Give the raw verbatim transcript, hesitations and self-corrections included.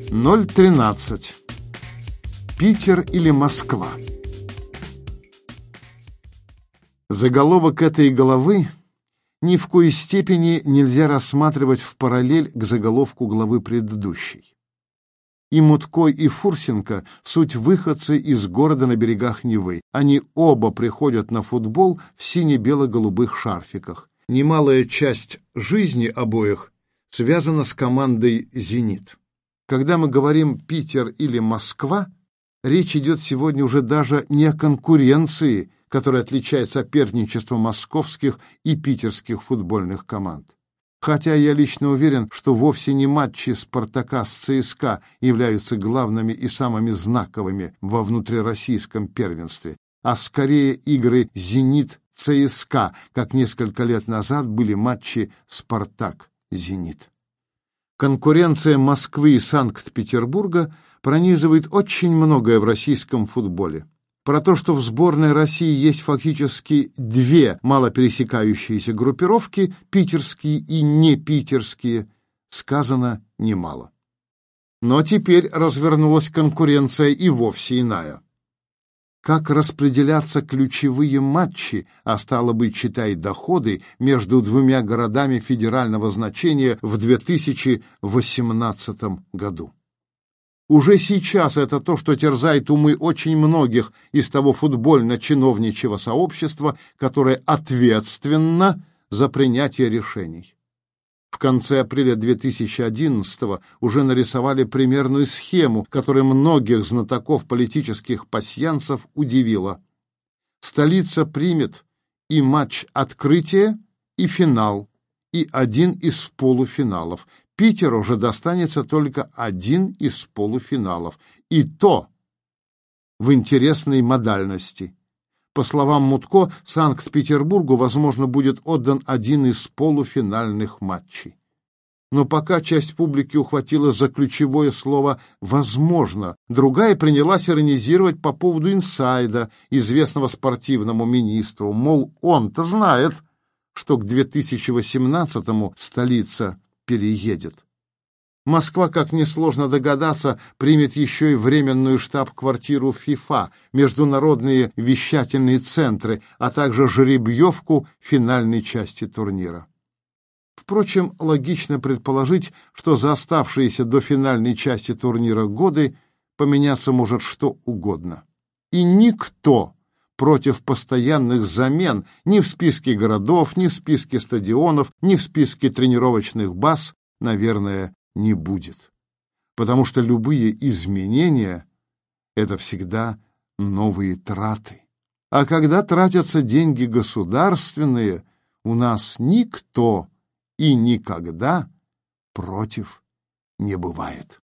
ноль тринадцать. Питер или Москва? Заголовок этой главы ни в коей степени нельзя рассматривать в параллель к заголовку главы предыдущей. И Мутко, и Фурсенко — суть выходцы из города на берегах Невы. Они оба приходят на футбол в сине-бело-голубых шарфиках. Немалая часть жизни обоих связана с командой «Зенит». Когда мы говорим «Питер» или «Москва», речь идет сегодня уже даже не о конкуренции, которая отличает соперничество московских и питерских футбольных команд. Хотя я лично уверен, что вовсе не матчи «Спартака» с ЦСКА являются главными и самыми знаковыми во внутрироссийском первенстве, а скорее игры «Зенит-ЦСКА», как несколько лет назад были матчи «Спартак-Зенит». Конкуренция Москвы и Санкт-Петербурга пронизывает очень многое в российском футболе. Про то, что в сборной России есть фактически две малопересекающиеся группировки, питерские и непитерские, сказано немало. Но теперь развернулась конкуренция и вовсе иная. Как распределяться ключевые матчи, а стало быть, читай доходы, между двумя городами федерального значения в две тысячи восемнадцатом году? Уже сейчас это то, что терзает умы очень многих из того футбольно-чиновничьего сообщества, которое ответственно за принятие решений. В конце апреля две тысячи одиннадцатого уже нарисовали примерную схему, которая многих знатоков политических пасьянсов удивила. Столица примет и матч открытия, и финал, и один из полуфиналов. Питеру уже достанется только один из полуфиналов, и то в интересной модальности. По словам Мутко, Санкт-Петербургу, возможно, будет отдан один из полуфинальных матчей. Но пока часть публики ухватилась за ключевое слово «возможно», другая принялась иронизировать по поводу инсайда, известного спортивному министру, мол, он-то знает, что к две тысячи восемнадцатому столица переедет. Москва, как несложно догадаться, примет еще и временную штаб-квартиру ФИФА, международные вещательные центры, а также жеребьевку финальной части турнира. Впрочем, логично предположить, что за оставшиеся до финальной части турнира годы поменяться может что угодно. И никто против постоянных замен ни в списке городов, ни в списке стадионов, ни в списке тренировочных баз, наверное, не будет. Потому что любые изменения — это всегда новые траты. А когда тратятся деньги государственные, у нас никто и никогда против не бывает.